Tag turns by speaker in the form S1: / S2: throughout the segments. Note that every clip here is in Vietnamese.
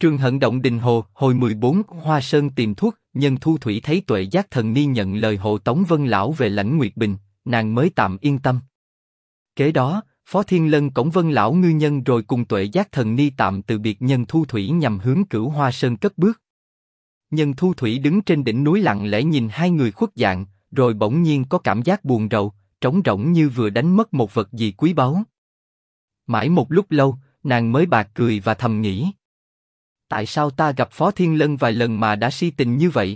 S1: Trường Hận Động Đình Hồ, hồi 14, Hoa Sơn tìm thuốc, Nhân Thu Thủy thấy Tuệ Giác Thần Ni nhận lời hộ tống Vân lão về lãnh Nguyệt Bình, nàng mới tạm yên tâm. Kế đó, Phó Thiên Lân cõng Vân lão ngư nhân rồi cùng Tuệ Giác Thần Ni tạm từ biệt Nhân Thu Thủy nhằm hướng Cửu Hoa Sơn cất bước. Nhân Thu Thủy đứng trên đỉnh núi lặng lẽ nhìn hai người khuất dạng, rồi bỗng nhiên có cảm giác buồn rầu, trống rỗng như vừa đánh mất một vật gì quý báu. Mãi một lúc lâu, nàng mới bạc cười và thầm nghĩ: tại sao ta gặp Phó Thiên Lân vài lần mà đã si tình như vậy?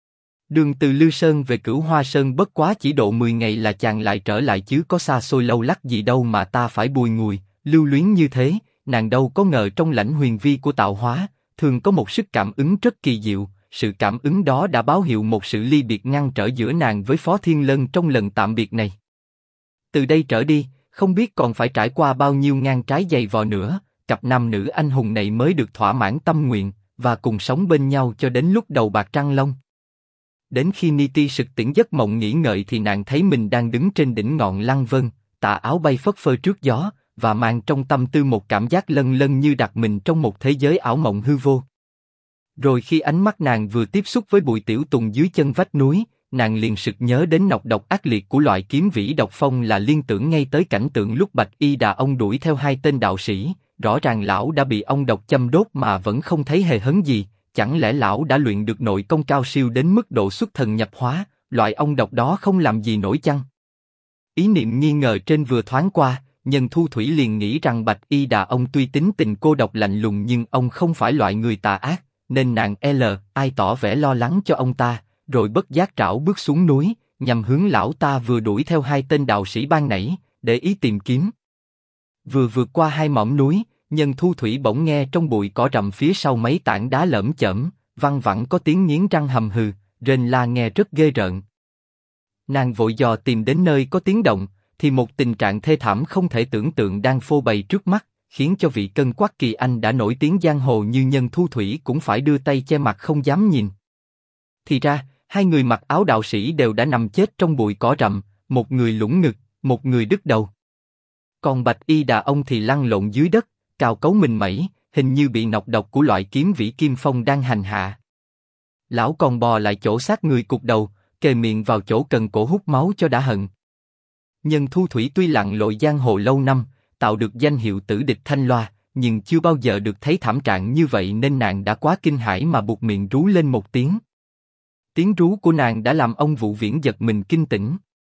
S1: Đường từ Lư Sơn về Cửu Hoa Sơn bất quá chỉ độ 10 ngày là chàng lại trở lại chứ có xa xôi lâu lắc gì đâu mà ta phải bùi ngùi, lưu luyến như thế. Nàng đâu có ngờ trong lãnh huyền vi của tạo hóa, thường có một sức cảm ứng rất kỳ diệu. Sự cảm ứng đó đã báo hiệu một sự ly biệt ngăn trở giữa nàng với Phó Thiên Lân trong lần tạm biệt này. Từ đây trở đi, không biết còn phải trải qua bao nhiêu ngang trái dày vò nữa, cặp nam nữ anh hùng này mới được thỏa mãn tâm nguyện và cùng sống bên nhau cho đến lúc đầu bạc trăng long. Đến khi Niti sực tỉnh giấc mộng nghỉ ngợi thì nàng thấy mình đang đứng trên đỉnh ngọn Lăng Vân, tà áo bay phất phơ trước gió và mang trong tâm tư một cảm giác lân lân như đặt mình trong một thế giới ảo mộng hư vô. Rồi khi ánh mắt nàng vừa tiếp xúc với bụi tiểu tùng dưới chân vách núi, nàng liền sực nhớ đến nọc độc ác liệt của loại kiếm vĩ độc phong, là liên tưởng ngay tới cảnh tượng lúc Bạch Y Đà ông đuổi theo hai tên đạo sĩ. Rõ ràng lão đã bị ông độc châm đốt mà vẫn không thấy hề hấn gì, chẳng lẽ lão đã luyện được nội công cao siêu đến mức độ xuất thần nhập hóa, loại ông độc đó không làm gì nổi chăng? Ý niệm nghi ngờ trên vừa thoáng qua, Nhân Thu Thủy liền nghĩ rằng Bạch Y Đà ông tuy tính tình cô độc lạnh lùng nhưng ông không phải loại người tà ác, nên nàng ai tỏ vẻ lo lắng cho ông ta, rồi bất giác trảo bước xuống núi, nhằm hướng lão ta vừa đuổi theo hai tên đạo sĩ ban nãy, để ý tìm kiếm. Vừa vượt qua hai mỏm núi, Nhân Thu Thủy bỗng nghe trong bụi cỏ rậm phía sau mấy tảng đá lởm chởm, văng vẳng có tiếng nghiến răng hầm hừ, rên la nghe rất ghê rợn. Nàng vội dò tìm đến nơi có tiếng động, thì một tình trạng thê thảm không thể tưởng tượng đang phô bày trước mắt, khiến cho vị cân quắc kỳ anh đã nổi tiếng giang hồ như Nhân Thu Thủy cũng phải đưa tay che mặt không dám nhìn. Thì ra, hai người mặc áo đạo sĩ đều đã nằm chết trong bụi cỏ rậm, một người lủng ngực, một người đứt đầu. Còn Bạch Y Đà ông thì lăn lộn dưới đất, cào cấu mình mẩy, hình như bị nọc độc của loại kiếm vĩ kim phong đang hành hạ. Lão còn bò lại chỗ xác người cụp đầu, kề miệng vào chỗ cần cổ hút máu cho đã hận. Nhân Thu Thủy tuy lặn lội giang hồ lâu năm, tạo được danh hiệu tử địch thanh loa, nhưng chưa bao giờ được thấy thảm trạng như vậy nên nàng đã quá kinh hãi mà buột miệng rú lên một tiếng. Tiếng rú của nàng đã làm ông Vũ Viễn giật mình kinh tỉnh.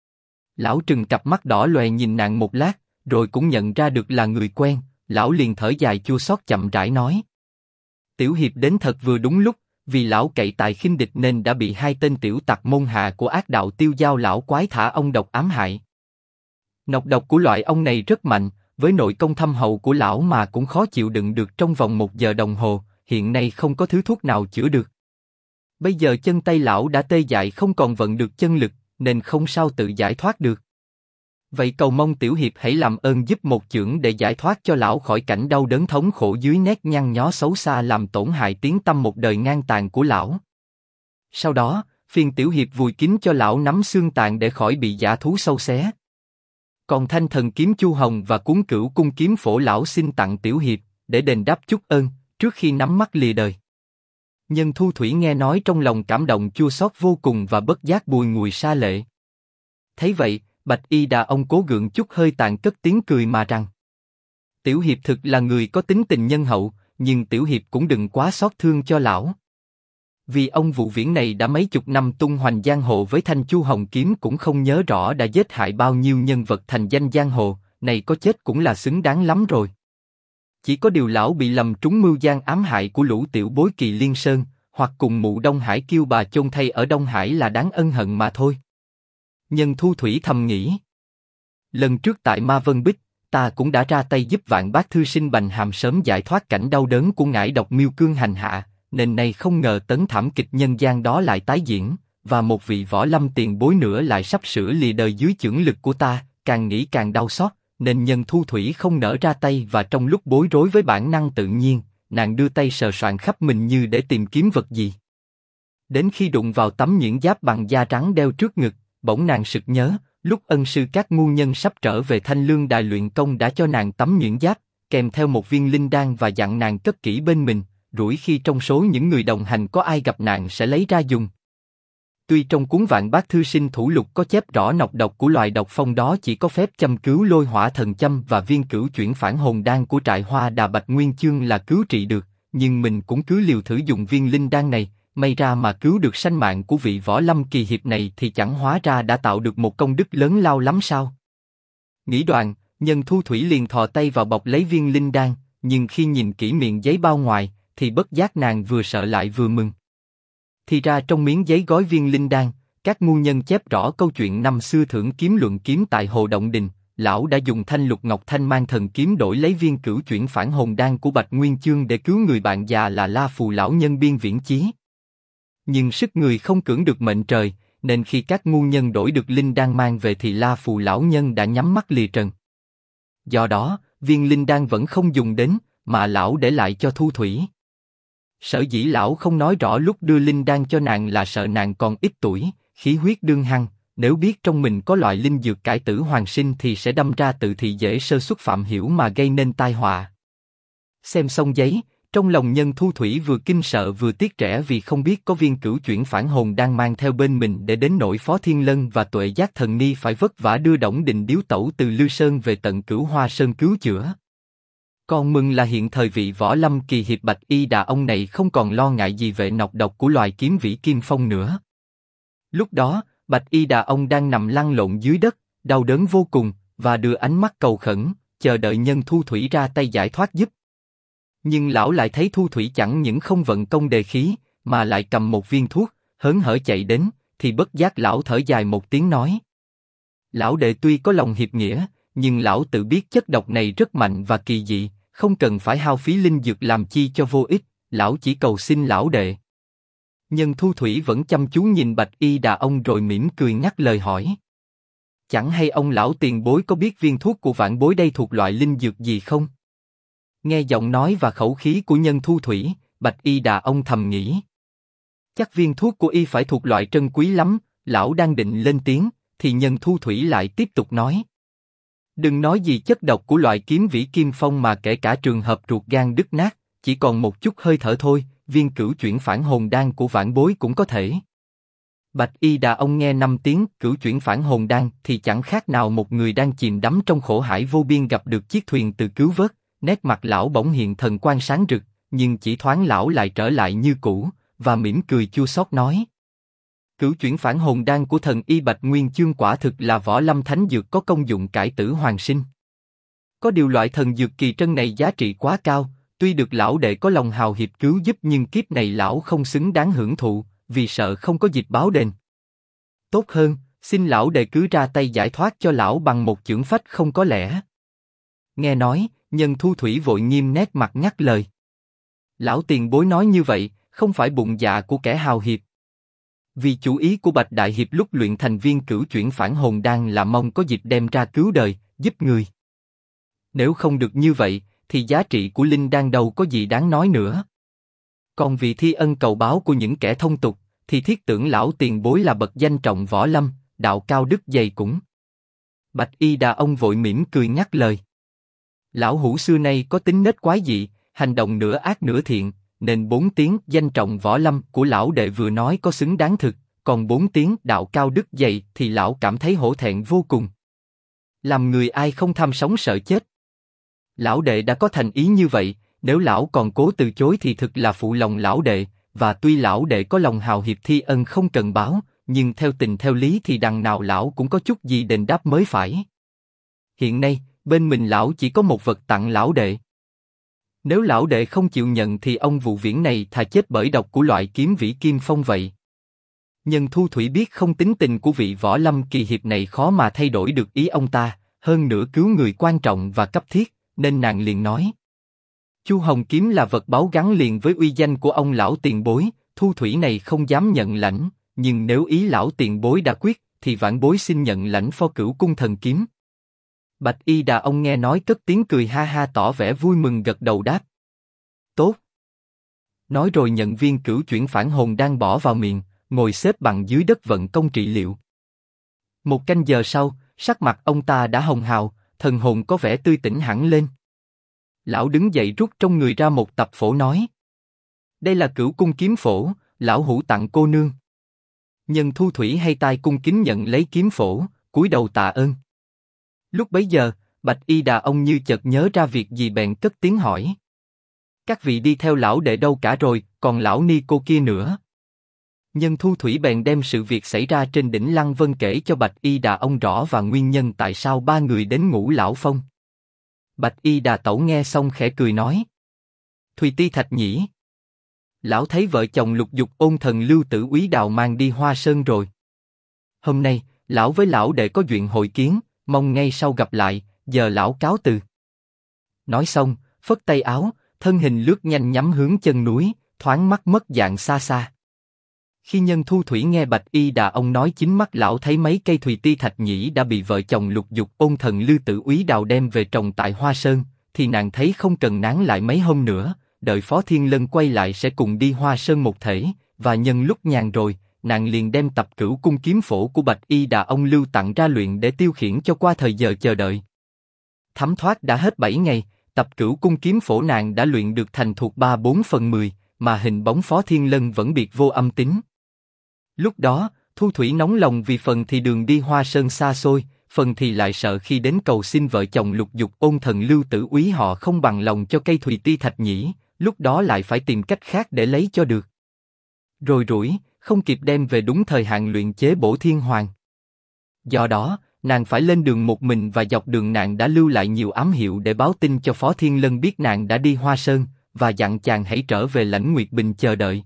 S1: Lão trừng cặp mắt đỏ loè nhìn nàng một lát, rồi cũng nhận ra được là người quen. Lão liền thở dài chua xót chậm rãi nói: Tiểu hiệp đến thật vừa đúng lúc, vì lão cậy tài khinh địch nên đã bị hai tên tiểu tặc môn hạ của ác đạo Tiêu Giao lão quái thả ông độc ám hại. Nọc độc của loại ông này rất mạnh, với nội công thâm hậu của lão mà cũng khó chịu đựng được trong vòng 1 giờ đồng hồ, hiện nay không có thứ thuốc nào chữa được. Bây giờ chân tay lão đã tê dại không còn vận được chân lực, nên không sao tự giải thoát được. Vậy cầu mong tiểu hiệp hãy làm ơn giúp một chưởng để giải thoát cho lão khỏi cảnh đau đớn thống khổ dưới nét nhăn nhó xấu xa làm tổn hại tiếng tăm một đời ngang tàn của lão. Sau đó, phiền tiểu hiệp vùi kín cho lão nắm xương tàn để khỏi bị dã thú sâu xé. Còn thanh thần kiếm Chu Hồng và cuốn Cửu cung kiếm phổ lão xin tặng tiểu hiệp, để đền đáp chút ơn, trước khi nắm mắt lìa đời. Nhân Thu Thủy nghe nói trong lòng cảm động chua xót vô cùng và bất giác bùi ngùi sa lệ. Thấy vậy, Bạch Y Đà ông cố gượng chút hơi tàn cất tiếng cười mà rằng: Tiểu hiệp thực là người có tính tình nhân hậu, nhưng tiểu hiệp cũng đừng quá xót thương cho lão. Vì ông Vũ Viễn này đã mấy chục năm tung hoành giang hồ với thanh Chu Hồng kiếm cũng không nhớ rõ đã giết hại bao nhiêu nhân vật thành danh giang hồ, này có chết cũng là xứng đáng lắm rồi. Chỉ có điều lão bị lầm trúng mưu gian ám hại của lũ tiểu bối Kỳ Liên Sơn, hoặc cùng mụ Đông Hải kêu bà chôn thay ở Đông Hải là đáng ân hận mà thôi. Nhân Thu Thủy thầm nghĩ: lần trước tại Ma Vân Bích, ta cũng đã ra tay giúp Vạn Bác thư sinh Bành Hàm sớm giải thoát cảnh đau đớn của ngải độc Miêu Cương hành hạ, nên nay không ngờ tấn thảm kịch nhân gian đó lại tái diễn, và một vị võ lâm tiền bối nữa lại sắp sửa lìa đời dưới chưởng lực của ta, càng nghĩ càng đau xót, nên Nhân Thu Thủy không nỡ ra tay, và trong lúc bối rối với bản năng tự nhiên, nàng đưa tay sờ soạn khắp mình như để tìm kiếm vật gì. Đến khi đụng vào tấm nhuyễn giáp bằng da trắng đeo trước ngực, bỗng nàng sực nhớ, lúc ân sư các ngu nhân sắp trở về Thanh Lương Đài luyện công đã cho nàng tấm nhuyễn giáp, kèm theo một viên linh đan và dặn nàng cất kỹ bên mình, rủi khi trong số những người đồng hành có ai gặp nạn sẽ lấy ra dùng. Tuy trong cuốn Vạn Bát Thư Sinh Thủ Lục có chép rõ nọc độc của loài độc phong đó chỉ có phép châm cứu Lôi Hỏa Thần Châm và viên cửu chuyển phản hồn đan của trại Hoa Đà Bạch Nguyên Chương là cứu trị được, nhưng mình cũng cứ liều thử dùng viên linh đan này, may ra mà cứu được sanh mạng của vị võ lâm kỳ hiệp này thì chẳng hóa ra đã tạo được một công đức lớn lao lắm sao? Nghĩ đoạn, Nhân Thu Thủy liền thò tay vào bọc lấy viên linh đan, nhưng khi nhìn kỹ miệng giấy bao ngoài, thì bất giác nàng vừa sợ lại vừa mừng. Thì ra trong miếng giấy gói viên linh đan, các ngu nhân chép rõ câu chuyện năm xưa thưởng kiếm luận kiếm tại Hồ Động Đình, lão đã dùng thanh lục ngọc thanh mang thần kiếm đổi lấy viên cửu chuyển phản hồn đan của Bạch Nguyên Chương để cứu người bạn già là La Phù lão nhân Biên Viễn Chí. Nhưng sức người không cưỡng được mệnh trời, nên khi các ngu nhân đổi được linh đan mang về thì La Phù lão nhân đã nhắm mắt lìa trần. Do đó, viên linh đan vẫn không dùng đến, mà lão để lại cho Thu Thủy. Sở dĩ lão không nói rõ lúc đưa linh đan cho nàng là sợ nàng còn ít tuổi, khí huyết đương hăng, nếu biết trong mình có loại linh dược cải tử hoàn sinh thì sẽ đâm ra tự thị dễ sơ suất phạm hiểu mà gây nên tai họa. Xem xong giấy, trong lòng Nhân Thu Thủy vừa kinh sợ vừa tiếc rẻ vì không biết có viên cửu chuyển phản hồn đang mang theo bên mình để đến nỗi Phó Thiên Lân và Tuệ Giác Thần Ni phải vất vả đưa Đổng Đình điếu tẩu từ Lư Sơn về tận Cửu Hoa Sơn cứu chữa. Còn mừng là hiện thời vị võ lâm kỳ hiệp Bạch Y Đà ông này không còn lo ngại gì về nọc độc của loài kiếm vĩ kim phong nữa. Lúc đó, Bạch Y Đà ông đang nằm lăn lộn dưới đất, đau đớn vô cùng, và đưa ánh mắt cầu khẩn, chờ đợi Nhân Thu Thủy ra tay giải thoát giúp. Nhưng lão lại thấy Thu Thủy chẳng những không vận công đề khí, mà lại cầm một viên thuốc, hớn hở chạy đến, thì bất giác lão thở dài một tiếng nói: Lão đệ tuy có lòng hiệp nghĩa, nhưng lão tự biết chất độc này rất mạnh và kỳ dị, không cần phải hao phí linh dược làm chi cho vô ích, lão chỉ cầu xin lão đệ. Nhân Thu Thủy vẫn chăm chú nhìn Bạch Y Đà ông rồi mỉm cười ngắt lời hỏi: Chẳng hay ông lão tiền bối có biết viên thuốc của vãn bối đây thuộc loại linh dược gì không? Nghe giọng nói và khẩu khí của Nhân Thu Thủy, Bạch Y Đà ông thầm nghĩ: Chắc viên thuốc của y phải thuộc loại trân quý lắm. Lão đang định lên tiếng, thì Nhân Thu Thủy lại tiếp tục nói: Đừng nói gì chất độc của loại kiếm vĩ kim phong mà kể cả trường hợp ruột gan đứt nát, chỉ còn một chút hơi thở thôi, viên cửu chuyển phản hồn đan của vãn bối cũng có thể. Bạch Y Đà ông nghe 5 tiếng cửu chuyển phản hồn đan thì chẳng khác nào một người đang chìm đắm trong khổ hải vô biên gặp được chiếc thuyền từ cứu vớt, nét mặt lão bỗng hiện thần quang sáng rực, nhưng chỉ thoáng lão lại trở lại như cũ, và mỉm cười chua xót nói: Cửu chuyển phản hồn đan của thần y Bạch Nguyên Chương quả thực là võ lâm thánh dược có công dụng cải tử hoàn sinh. Có điều loại thần dược kỳ trân này giá trị quá cao, tuy được lão đệ có lòng hào hiệp cứu giúp nhưng kiếp này lão không xứng đáng hưởng thụ, vì sợ không có dịp báo đền. Tốt hơn, xin lão đệ cứ ra tay giải thoát cho lão bằng một chưởng phách không có lẽ. Nghe nói, Nhân Thu Thủy vội nghiêm nét mặt ngắt lời: Lão tiền bối nói như vậy, không phải bụng dạ của kẻ hào hiệp. Vì chủ ý của Bạch Đại Hiệp lúc luyện thành viên cửu chuyển phản hồn đan là mong có dịp đem ra cứu đời, giúp người. Nếu không được như vậy, thì giá trị của linh đan đâu có gì đáng nói nữa. Còn vì thi ân cầu báo của những kẻ thông tục, thì thiết tưởng lão tiền bối là bậc danh trọng võ lâm, đạo cao đức dày cũng. Bạch Y Đà ông vội mỉm cười ngắt lời: Lão hủ xưa nay có tính nết quái dị, hành động nửa ác nửa thiện, nên 4 tiếng danh trọng võ lâm của lão đệ vừa nói có xứng đáng thực, còn 4 tiếng đạo cao đức dày thì lão cảm thấy hổ thẹn vô cùng. Làm người ai không tham sống sợ chết. Lão đệ đã có thành ý như vậy, nếu lão còn cố từ chối thì thực là phụ lòng lão đệ, và tuy lão đệ có lòng hào hiệp thi ân không cần báo, nhưng theo tình theo lý thì đằng nào lão cũng có chút gì đền đáp mới phải. Hiện nay, bên mình lão chỉ có một vật tặng lão đệ. Nếu lão đệ không chịu nhận thì ông Vụ Viễn này thà chết bởi độc của loại kiếm vĩ kim phong vậy. Nhân Thu Thủy biết không tính tình của vị võ lâm kỳ hiệp này khó mà thay đổi được ý ông ta, hơn nữa cứu người quan trọng và cấp thiết, nên nàng liền nói: Chu Hồng kiếm là vật báu gắn liền với uy danh của ông lão tiền bối, Thu Thủy này không dám nhận lãnh, nhưng nếu ý lão tiền bối đã quyết, thì vãn bối xin nhận lãnh Phò Cửu Cung thần kiếm. Bạch Y Đà ông nghe nói cất tiếng cười ha ha tỏ vẻ vui mừng gật đầu đáp: Tốt. Nói rồi nhận viên cửu chuyển phản hồn đang bỏ vào miệng, ngồi xếp bằng dưới đất vận công trị liệu. Một canh giờ sau, sắc mặt ông ta đã hồng hào, thần hồn có vẻ tươi tỉnh hẳn lên. Lão đứng dậy rút trong người ra một tập phổ nói: Đây là Cửu Cung kiếm phổ, lão hữu tặng cô nương. Nhân Thu Thủy hay tai cung kính nhận lấy kiếm phổ, cúi đầu tạ ơn. Lúc bấy giờ, Bạch Y Đà ông như chợt nhớ ra việc gì bèn cất tiếng hỏi. Các vị đi theo lão đệ đâu cả rồi, còn lão ni cô kia nữa? Nhân Thu Thủy bèn đem sự việc xảy ra trên đỉnh Lăng Vân kể cho Bạch Y Đà ông rõ và nguyên nhân tại sao ba người đến Ngũ Lão Phong. Bạch Y Đà Tẩu nghe xong khẽ cười nói. Thùy Ti Thạch Nhĩ. Lão thấy vợ chồng Lục Dục Ôn Thần Lưu Tử Úy Đào mang đi Hoa Sơn rồi. Hôm nay, lão với lão đệ có chuyện hội kiến, mong ngay sau gặp lại, giờ lão cáo từ. Nói xong, phất tay áo, thân hình lướt nhanh nhắm hướng chân núi, thoáng mắt mất dạng xa xa. Khi Nhân Thu Thủy nghe Bạch Y Đà ông nói chính mắt lão thấy mấy cây Thùy Ti Thạch Nhĩ đã bị vợ chồng Lục Dục Ôn Thần Lưu Tử Úy Đào đem về trồng tại Hoa Sơn, thì nàng thấy không cần nán lại mấy hôm nữa, đợi Phó Thiên Lân quay lại sẽ cùng đi Hoa Sơn một thể, và nhân lúc nhàn rồi, nàng liền đem tập Cửu Cung kiếm phổ của Bạch Y Đà ông lưu tặng ra luyện để tiêu khiển cho qua thời giờ chờ đợi. Thấm thoát đã hết 7 ngày, tập Cửu Cung kiếm phổ nàng đã luyện được thành thuộc 3/4/10, mà hình bóng Phó Thiên Lân vẫn biệt vô âm tín. Lúc đó, Thu Thủy nóng lòng vì phần thì đường đi Hoa Sơn xa xôi, phần thì lại sợ khi đến cầu xin vợ chồng Lục Dục Ôn Thần Lưu Tử Úy họ không bằng lòng cho cây Thùy Ti Thạch Nhĩ, lúc đó lại phải tìm cách khác để lấy cho được. Rồi rủi, không kịp đem về đúng thời hạn luyện chế bổ thiên hoàng. Do đó, nàng phải lên đường một mình và dọc đường nàng đã lưu lại nhiều ám hiệu để báo tin cho Phó Thiên Lân biết nàng đã đi Hoa Sơn, và dặn chàng hãy trở về lãnh Nguyệt Bình chờ đợi.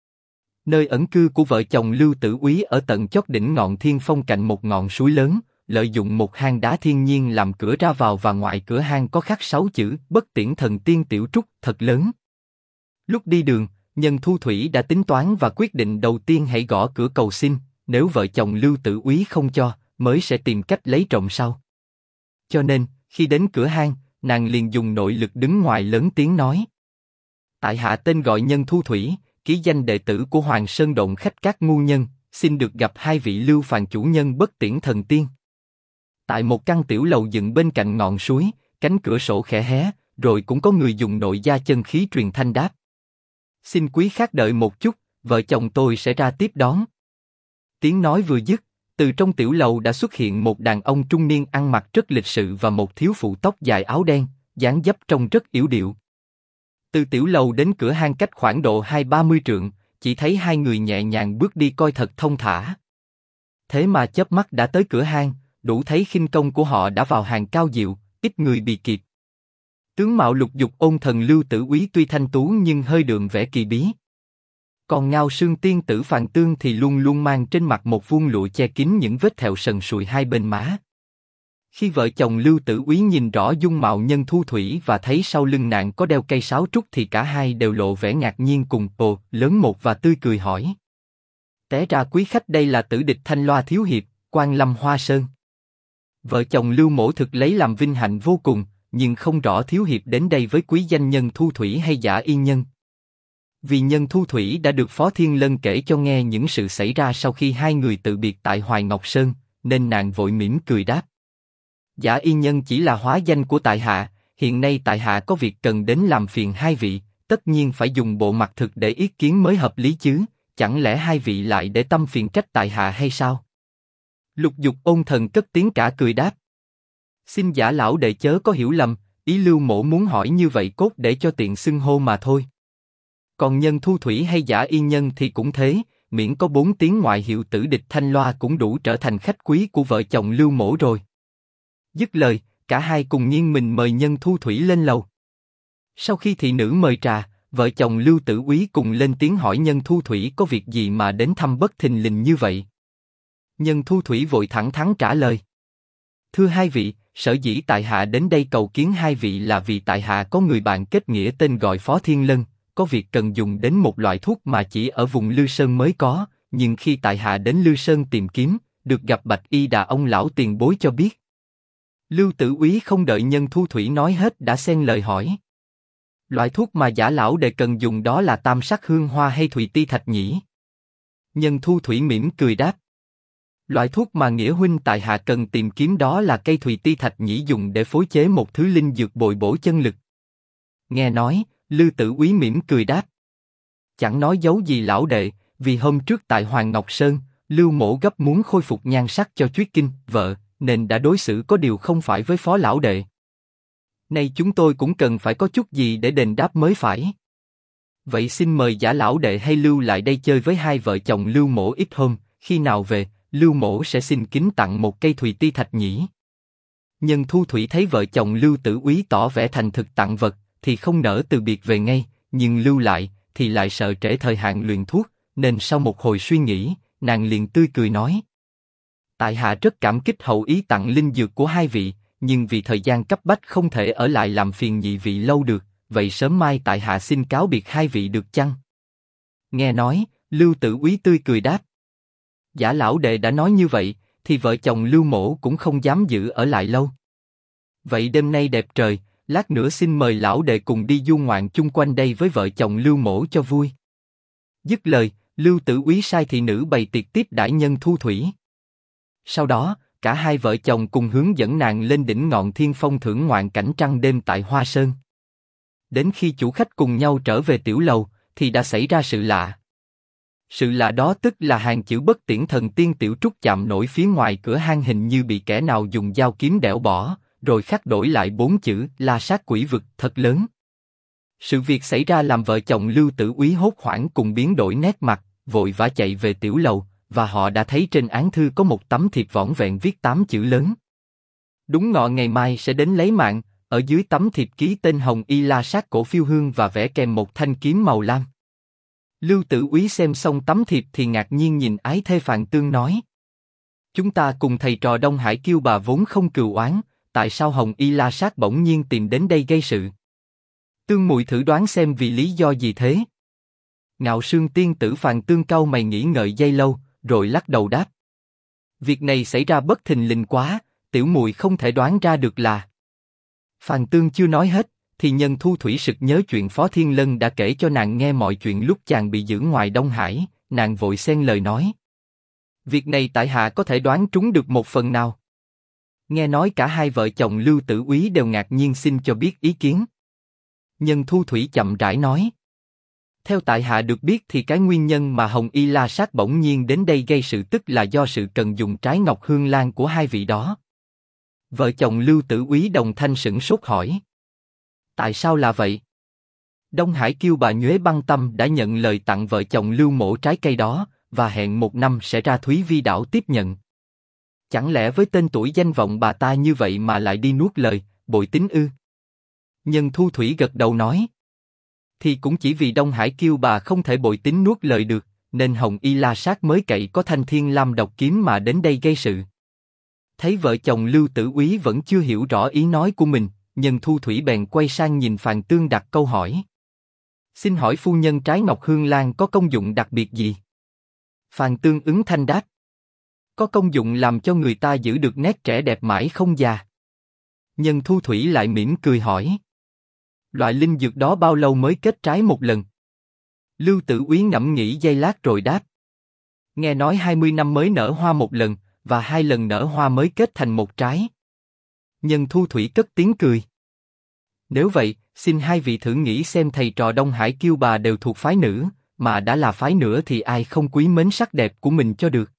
S1: Nơi ẩn cư của vợ chồng Lưu Tử Úy ở tận chót đỉnh ngọn thiên phong cạnh một ngọn suối lớn, lợi dụng một hang đá thiên nhiên làm cửa ra vào và ngoài cửa hang có khắc 6 chữ Bất Tiễn Thần Tiên Tiểu Trúc thật lớn. Lúc đi đường, Nhân Thu Thủy đã tính toán và quyết định đầu tiên hãy gõ cửa cầu xin, nếu vợ chồng Lưu Tử Úy không cho, mới sẽ tìm cách lấy trộm sau. Cho nên, khi đến cửa hang, nàng liền dùng nội lực đứng ngoài lớn tiếng nói. Tại hạ tên gọi Nhân Thu Thủy, ký danh đệ tử của Hoàng Sơn Động Khách Các Ngu Nhân, xin được gặp hai vị Lưu Phàn chủ nhân Bất Tiễn Thần Tiên. Tại một căn tiểu lầu dựng bên cạnh ngọn suối, cánh cửa sổ khẽ hé, rồi cũng có người dùng nội gia chân khí truyền thanh đáp. Xin quý khách đợi một chút, vợ chồng tôi sẽ ra tiếp đón. Tiếng nói vừa dứt, từ trong tiểu lầu đã xuất hiện một đàn ông trung niên ăn mặc rất lịch sự và một thiếu phụ tóc dài áo đen, dáng dấp trông rất yểu điệu. Từ tiểu lầu đến cửa hang cách khoảng độ 20-30 trượng, chỉ thấy hai người nhẹ nhàng bước đi coi thật thông thả. Thế mà chớp mắt đã tới cửa hang, đủ thấy khinh công của họ đã vào hàng cao diệu, ít người bị kịp. Tướng mạo Lục Dục Ôn Thần Lưu Tử Úy tuy thanh tú nhưng hơi đượm vẻ kỳ bí. Còn Ngao Sương Tiên tử Phàn Tương thì luôn luôn mang trên mặt một vuông lụa che kín những vết thẹo sần sùi hai bên má. Khi vợ chồng Lưu Tử Úy nhìn rõ dung mạo Nhân Thu Thủy và thấy sau lưng nàng có đeo cây sáo trúc thì cả hai đều lộ vẻ ngạc nhiên cùng ồ lớn một và tươi cười hỏi. Té ra quý khách đây là tử địch Thanh Loa thiếu hiệp, Quan Lâm Hoa Sơn. Vợ chồng Lưu Mỗ thực lấy làm vinh hạnh vô cùng, nhưng không rõ thiếu hiệp đến đây với quý danh Nhân Thu Thủy hay Giả Yên Nhân. Vì Nhân Thu Thủy đã được Phó Thiên Lân kể cho nghe những sự xảy ra sau khi hai người tự biệt tại Hoài Ngọc Sơn, nên nàng vội mỉm cười đáp. Giả Yên Nhân chỉ là hóa danh của tại hạ, hiện nay tại hạ có việc cần đến làm phiền hai vị, tất nhiên phải dùng bộ mặt thực để ý kiến mới hợp lý chứ, chẳng lẽ hai vị lại để tâm phiền trách tại hạ hay sao? Lục Dục Ôn Thần cất tiếng cả cười đáp. Xin Giả lão đệ chớ có hiểu lầm, ý Lưu Mỗ muốn hỏi như vậy cốt để cho tiện xưng hô mà thôi. Còn Nhân Thu Thủy hay Giả Yên Nhân thì cũng thế, miễn có 4 tiếng ngoại hiệu tử địch Thanh Loa cũng đủ trở thành khách quý của vợ chồng Lưu Mỗ rồi. Dứt lời, cả hai cùng nghiêng mình mời Nhân Thu Thủy lên lầu. Sau khi thị nữ mời trà, vợ chồng Lưu Tử Úy cùng lên tiếng hỏi Nhân Thu Thủy có việc gì mà đến thăm bất thình lình như vậy. Nhân Thu Thủy vội thẳng thắn trả lời. Thưa hai vị, sở dĩ tại hạ đến đây cầu kiến hai vị là vì tại hạ có người bạn kết nghĩa tên gọi Phó Thiên Lân, có việc cần dùng đến một loại thuốc mà chỉ ở vùng Lư Sơn mới có, nhưng khi tại hạ đến Lư Sơn tìm kiếm, được gặp Bạch Y Đà ông lão tiền bối cho biết. Lưu Tử Úy không đợi Nhân Thu Thủy nói hết đã xen lời hỏi. Loại thuốc mà Giả lão đệ cần dùng đó là Tam Sắc Hương Hoa hay Thùy Ti Thạch Nhĩ? Nhân Thu Thủy mỉm cười đáp. Loại thuốc mà nghĩa huynh tại hạ cần tìm kiếm đó là cây Thùy Ti Thạch Nhĩ dùng để phối chế một thứ linh dược bồi bổ chân lực. Nghe nói, Lưu Tử Úy mỉm cười đáp. chẳng nói giấu gì lão đệ, vì hôm trước tại Hoàng Ngọc Sơn, Lưu Mỗ gấp muốn khôi phục nhan sắc cho Chuyết Kinh, vợ, nên đã đối xử có điều không phải với Phó lão đệ. Nay chúng tôi cũng cần phải có chút gì để đền đáp mới phải. Vậy xin mời Giả lão đệ hay lưu lại đây chơi với hai vợ chồng Lưu Mỗ ít hôm, khi nào về, Lưu Mỗ sẽ xin kính tặng một cây Thùy Ti thạch nhĩ. Nhân Thu Thủy thấy vợ chồng Lưu Tử Úy tỏ vẻ thành thực tặng vật, thì không nỡ từ biệt về ngay, nhưng lưu lại thì lại sợ trễ thời hạn luyện thuốc, nên sau một hồi suy nghĩ, nàng liền tươi cười nói: tại hạ rất cảm kích hậu ý tặng linh dược của hai vị, nhưng vì thời gian cấp bách không thể ở lại làm phiền nhị vị lâu được, vậy sớm mai tại hạ xin cáo biệt hai vị được chăng? Nghe nói, Lưu Tử Úy tươi cười đáp: Giả lão đệ đã nói như vậy, thì vợ chồng Lưu Mỗ cũng không dám giữ ở lại lâu. Vậy đêm nay đẹp trời, lát nữa xin mời lão đệ cùng đi du ngoạn chung quanh đây với vợ chồng Lưu Mỗ cho vui. Dứt lời, Lưu Tử Úy sai thị nữ bày tiệc tiếp đãi Nhân Thu Thủy. Sau đó, cả hai vợ chồng cùng hướng dẫn nàng lên đỉnh ngọn thiên phong thưởng ngoạn cảnh trăng đêm tại Hoa Sơn. Đến khi chủ khách cùng nhau trở về tiểu lầu, thì đã xảy ra sự lạ. Sự lạ đó tức là hàng chữ Bất Tiễn Thần Tiên Tiểu Trúc chạm nổi phía ngoài cửa hang hình như bị kẻ nào dùng dao kiếm đẽo bỏ, rồi khắc đổi lại 4 chữ La Sát Quỷ Vực thật lớn. Sự việc xảy ra làm vợ chồng Lưu Tử Úy hốt hoảng cùng biến đổi nét mặt, vội vã chạy về tiểu lầu, và họ đã thấy trên án thư có một tấm thiệp vỏn vẹn viết 8 chữ lớn. Đúng ngọ ngày mai sẽ đến lấy mạng, ở dưới tấm thiệp ký tên Hồng Y La Sát Cổ Phiêu Hương và vẽ kèm một thanh kiếm màu lam. Lưu Tử Úy xem xong tấm thiệp thì ngạc nhiên nhìn ái thê Phàn Tương nói: chúng ta cùng thầy trò Đông Hải Kiêu Bà vốn không cừu oán, tại sao Hồng Y La Sát bỗng nhiên tìm đến đây gây sự? Tương muội thử đoán xem vì lý do gì thế? Ngạo Sương tiên tử Phàn Tương cau mày nghĩ ngợi giây lâu, rồi lắc đầu đáp: việc này xảy ra bất thình lình quá, tiểu muội không thể đoán ra được là. Phàn Tương chưa nói hết, thì Nhân Thu Thủy sực nhớ chuyện Phó Thiên Lân đã kể cho nàng nghe mọi chuyện lúc chàng bị giữ ngoài Đông Hải, nàng vội xen lời nói: việc này tại hạ có thể đoán trúng được một phần nào. Nghe nói cả hai vợ chồng Lưu Tử Úy đều ngạc nhiên xin cho biết ý kiến. Nhân Thu Thủy chậm rãi nói: theo tại hạ được biết thì cái nguyên nhân mà Hồng Y La Sát bỗng nhiên đến đây gây sự tức là do sự cần dùng trái ngọc hương lan của hai vị đó. Vợ chồng Lưu Tử Úy đồng thanh sửng sốt hỏi: tại sao là vậy? Đông Hải Kiêu Bà Nhuế Băng Tâm đã nhận lời tặng vợ chồng Lưu Mỗ trái cây đó, và hẹn 1 năm sẽ ra Thúy Vi đảo tiếp nhận. Chẳng lẽ với tên tuổi danh vọng bà ta như vậy mà lại đi nuốt lời, bội tín ư? Nhân Thu Thủy gật đầu nói: thì cũng chỉ vì Đông Hải Kiêu Bà không thể bội tín nuốt lời được, nên Hồng Y La Sát mới cậy có thanh thiên lam độc kiếm mà đến đây gây sự. Thấy vợ chồng Lưu Tử Úy vẫn chưa hiểu rõ ý nói của mình, Nhân Thu Thủy bèn quay sang nhìn Phàn Tương đặt câu hỏi: xin hỏi phu nhân trái ngọc hương lan có công dụng đặc biệt gì? Phàn Tương ứng thanh đáp: có công dụng làm cho người ta giữ được nét trẻ đẹp mãi không già. Nhân Thu Thủy lại mỉm cười hỏi: loại linh dược đó bao lâu mới kết trái một lần? Lưu Tử Úy ngẫm nghĩ giây lát rồi đáp: nghe nói 20 năm mới nở hoa một lần, và 2 lần nở hoa mới kết thành một trái. Nhân Thu Thủy cất tiếng cười: nếu vậy, xin hai vị thử nghĩ xem thầy trò Đông Hải Kiêu Bà đều thuộc phái nữ, mà đã là phái nữa thì ai không quý mến sắc đẹp của mình cho được.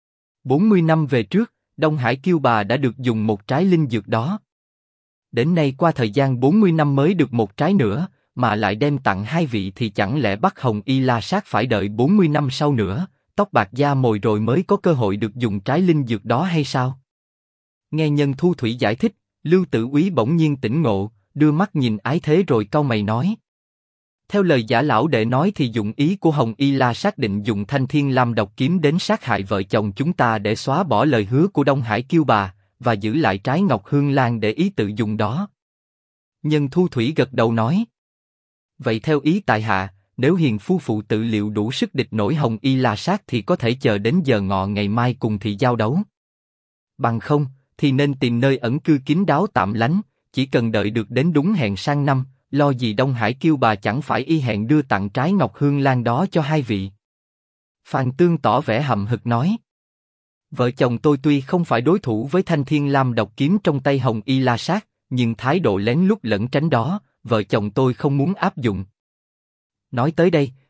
S1: 40 năm về trước, Đông Hải Kiêu Bà đã được dùng một trái linh dược đó. Đến nay qua thời gian 40 năm mới được một trái nữa, mà lại đem tặng hai vị thì chẳng lẽ bắt Hồng Y La Sát phải đợi 40 năm sau nữa, tóc bạc da mồi rồi mới có cơ hội được dùng trái linh dược đó hay sao? Nghe Nhân Thu Thủy giải thích, Lưu Tử Úy bỗng nhiên tỉnh ngộ, đưa mắt nhìn ái thế rồi cau mày nói: theo lời Giả lão đệ nói thì dụng ý của Hồng Y La xác định dùng thanh thiên lam độc kiếm đến sát hại vợ chồng chúng ta để xóa bỏ lời hứa của Đông Hải Kiêu Bà, và giữ lại trái ngọc hương lan để ý tự dùng đó. Nhân Thu Thủy gật đầu nói: vậy theo ý tại hạ, nếu hiền phu phụ tự liệu đủ sức địch nổi Hồng Y La Sát thì có thể chờ đến giờ ngọ ngày mai cùng thị giao đấu. Bằng không, thì nên tìm nơi ẩn cư kín đáo tạm lánh, chỉ cần đợi được đến đúng hẹn sang năm, lo gì Đông Hải Kiêu Bà chẳng phải y hẹn đưa tặng trái ngọc hương lan đó cho hai vị. Phàn Tương tỏ vẻ hậm hực nói: vợ chồng tôi tuy không phải đối thủ với thanh thiên lam độc kiếm trong tay Hồng Y La Sát, nhưng thái độ lén lút lẩn tránh đó, vợ chồng tôi không muốn áp dụng. Nói tới đây,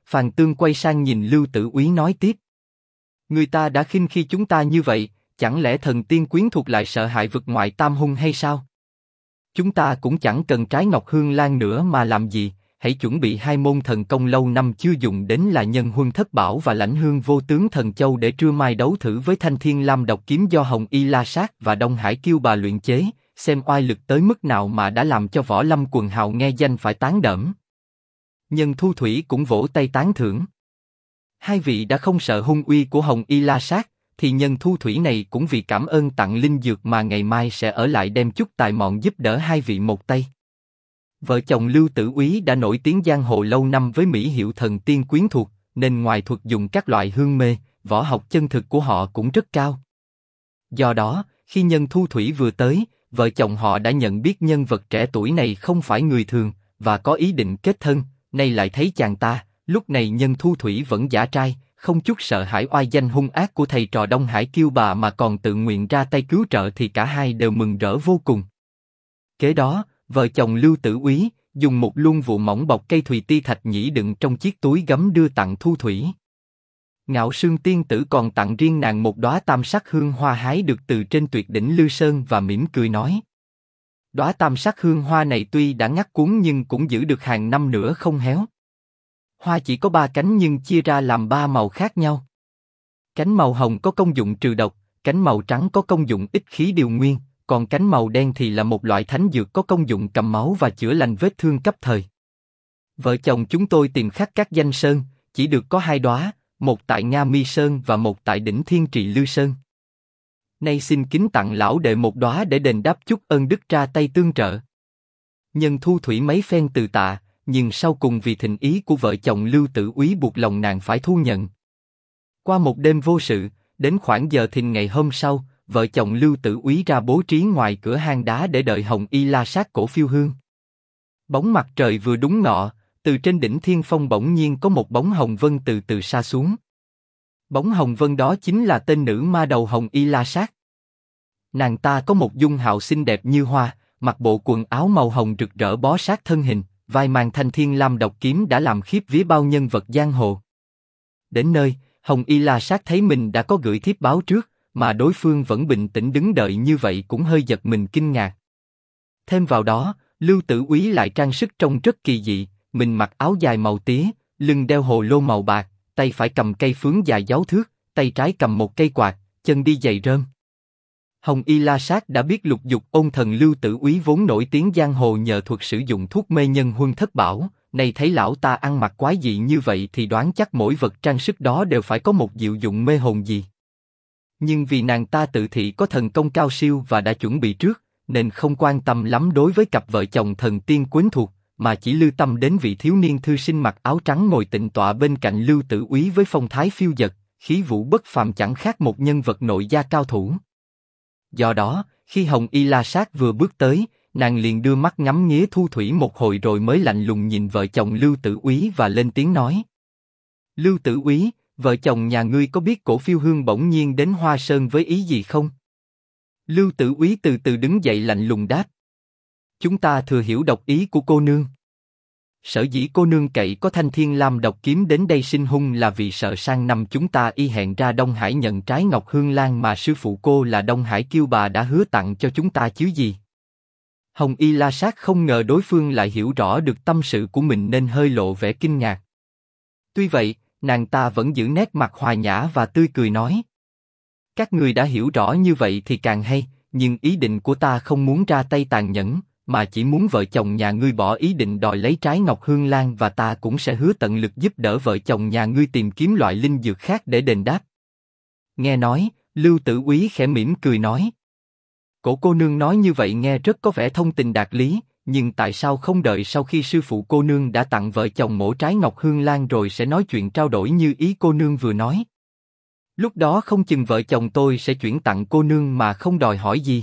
S1: Phàn Tương quay sang nhìn Lưu Tử Úy nói tiếp. Người ta đã khinh khi chúng ta như vậy, chẳng lẽ thần tiên quyến thuộc lại sợ hại vực ngoại tam hung hay sao? Chúng ta cũng chẳng cần trái Ngọc Hương Lan nữa mà làm gì, hãy chuẩn bị 2 môn thần công lâu năm chưa dùng đến là Nhân Huân Thất Bảo và Lãnh Hương Vô Tướng Thần Châu để trưa mai đấu thử với Thanh Thiên Lam Độc Kiếm do Hồng Y La Sát và Đông Hải Kiêu Bà luyện chế, xem oai lực tới mức nào mà đã làm cho Võ Lâm quần hào nghe danh phải tán đẫm. Nhân Thu Thủy cũng vỗ tay tán thưởng. Hai vị đã không sợ hung uy của Hồng Y La Sát, thì Nhân Thu Thủy này cũng vì cảm ơn tặng linh dược mà ngày mai sẽ ở lại đem chút tài mọn giúp đỡ hai vị một tay. Vợ chồng Lưu Tử Úy đã nổi tiếng giang hồ lâu năm với mỹ hiệu thần tiên quyến thuộc, nên ngoài thuật dùng các loại hương mê, võ học chân thực của họ cũng rất cao. Do đó, khi Nhân Thu Thủy vừa tới, vợ chồng họ đã nhận biết nhân vật trẻ tuổi này không phải người thường, và có ý định kết thân. Nay lại thấy chàng ta, lúc này Nhân Thu Thủy vẫn giả trai, không chút sợ hãi oai danh hung ác của thầy trò Đông Hải Kiêu Bà mà còn tự nguyện ra tay cứu trợ thì cả hai đều mừng rỡ vô cùng. Kế đó, vợ chồng Lưu Tử Úy dùng một luân vụ mỏng bọc cây thùy ti thạch nhĩ đựng trong chiếc túi gấm đưa tặng Thu Thủy. Ngạo Sương tiên tử còn tặng riêng nàng một đóa tam sắc hương hoa hái được từ trên tuyệt đỉnh Lư Sơn và mỉm cười nói: đóa tam sắc hương hoa này tuy đã ngắt cuống nhưng cũng giữ được hàng năm nữa không héo. Hoa chỉ có 3 cánh nhưng chia ra làm 3 màu khác nhau. Cánh màu hồng có công dụng trừ độc, cánh màu trắng có công dụng ích khí điều nguyên, còn cánh màu đen thì là một loại thánh dược có công dụng cầm máu và chữa lành vết thương cấp thời. Vợ chồng chúng tôi tìm khắp các danh sơn, chỉ được có 2 đóa, một tại Nga Mi Sơn và một tại đỉnh Thiên Trì Lư Sơn. Nay xin kính tặng lão đệ một đóa để đền đáp chút ơn đức ra tay tương trợ. Nhân Thu Thủy mấy phen từ tạ, nhưng sau cùng vì thịnh ý của vợ chồng Lưu Tử Úy buộc lòng nàng phải thu nhận. Qua một đêm vô sự, đến khoảng giờ thìn ngày hôm sau, vợ chồng Lưu Tử Úy ra bố trí ngoài cửa hang đá để đợi Hồng Y La Sát cổ phiêu hương. Bóng mặt trời vừa đúng ngọ, từ trên đỉnh Thiên Phong bỗng nhiên có một bóng hồng vân từ từ xa xuống. Bóng hồng vân đó chính là tên nữ ma đầu Hồng Y La Sát. Nàng ta có một dung hào xinh đẹp như hoa, mặc bộ quần áo màu hồng rực rỡ bó sát thân hình, vai mang Thanh Thiên Lam Độc Kiếm đã làm khiếp vía bao nhân vật giang hồ. Đến nơi, Hồng Y La Sát thấy mình đã có gửi thiếp báo trước, mà đối phương vẫn bình tĩnh đứng đợi như vậy cũng hơi giật mình kinh ngạc. Thêm vào đó, Lưu Tử Úy lại trang sức trông rất kỳ dị, mình mặc áo dài màu tía, lưng đeo hồ lô màu bạc, tay phải cầm cây phướng dài giáo thước, tay trái cầm một cây quạt, chân đi giày rơm. Hồng Y La Sát đã biết lục dục ôn thần Lưu Tử Úy vốn nổi tiếng giang hồ nhờ thuật sử dụng thuốc mê Nhân Huân Thất Bảo, nay thấy lão ta ăn mặc quái dị như vậy thì đoán chắc mỗi vật trang sức đó đều phải có một diệu dụng mê hồn gì. Nhưng vì nàng ta tự thị có thần công cao siêu và đã chuẩn bị trước, nên không quan tâm lắm đối với cặp vợ chồng thần tiên quyến thuộc, mà chỉ lưu tâm đến vị thiếu niên thư sinh mặc áo trắng ngồi tịnh tọa bên cạnh Lưu Tử Úy với phong thái phiêu dật, khí vũ bất phàm chẳng khác một nhân vật nội gia cao thủ. Do đó, khi Hồng Y La Sát vừa bước tới, nàng liền đưa mắt ngắm nghía Thu Thủy một hồi rồi mới lạnh lùng nhìn vợ chồng Lưu Tử Úy và lên tiếng nói: Lưu Tử Úy, vợ chồng nhà ngươi có biết cổ phiêu hương bỗng nhiên đến Hoa Sơn với ý gì không? Lưu Tử Úy từ từ đứng dậy lạnh lùng đáp: chúng ta thừa hiểu độc ý của cô nương. Sở dĩ cô nương cậy có Thanh Thiên Lam Độc Kiếm đến đây sinh hung là vì sợ sang năm chúng ta y hẹn ra Đông Hải nhận trái Ngọc Hương Lan mà sư phụ cô là Đông Hải Kiêu Bà đã hứa tặng cho chúng ta chứ gì. Hồng Y La Sát không ngờ đối phương lại hiểu rõ được tâm sự của mình nên hơi lộ vẻ kinh ngạc. Tuy vậy, nàng ta vẫn giữ nét mặt hòa nhã và tươi cười nói: các người đã hiểu rõ như vậy thì càng hay, nhưng ý định của ta không muốn ra tay tàn nhẫn, mà chỉ muốn vợ chồng nhà ngươi bỏ ý định đòi lấy trái Ngọc Hương Lan và ta cũng sẽ hứa tận lực giúp đỡ vợ chồng nhà ngươi tìm kiếm loại linh dược khác để đền đáp. Nghe nói, Lưu Tử Úy khẽ mỉm cười nói: cổ cô nương nói như vậy nghe rất có vẻ thông tình đạt lý, nhưng tại sao không đợi sau khi sư phụ cô nương đã tặng vợ chồng mổ trái Ngọc Hương Lan rồi sẽ nói chuyện trao đổi như ý cô nương vừa nói? Lúc đó không chừng vợ chồng tôi sẽ chuyển tặng cô nương mà không đòi hỏi gì.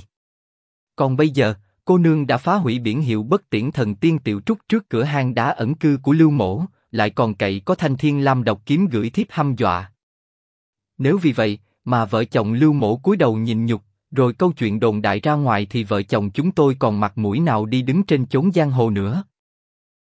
S1: Còn bây giờ, cô nương đã phá hủy biển hiệu Bất Tiễn Thần Tiên Tiểu Trúc trước cửa hang đá ẩn cư của Lưu Mỗ, lại còn cậy có Thanh Thiên Lam Độc Kiếm gửi thiếp hăm dọa. Nếu vì vậy mà vợ chồng Lưu Mỗ cúi đầu nhìn nhục, rồi câu chuyện đồn đại ra ngoài thì vợ chồng chúng tôi còn mặt mũi nào đi đứng trên chốn giang hồ nữa?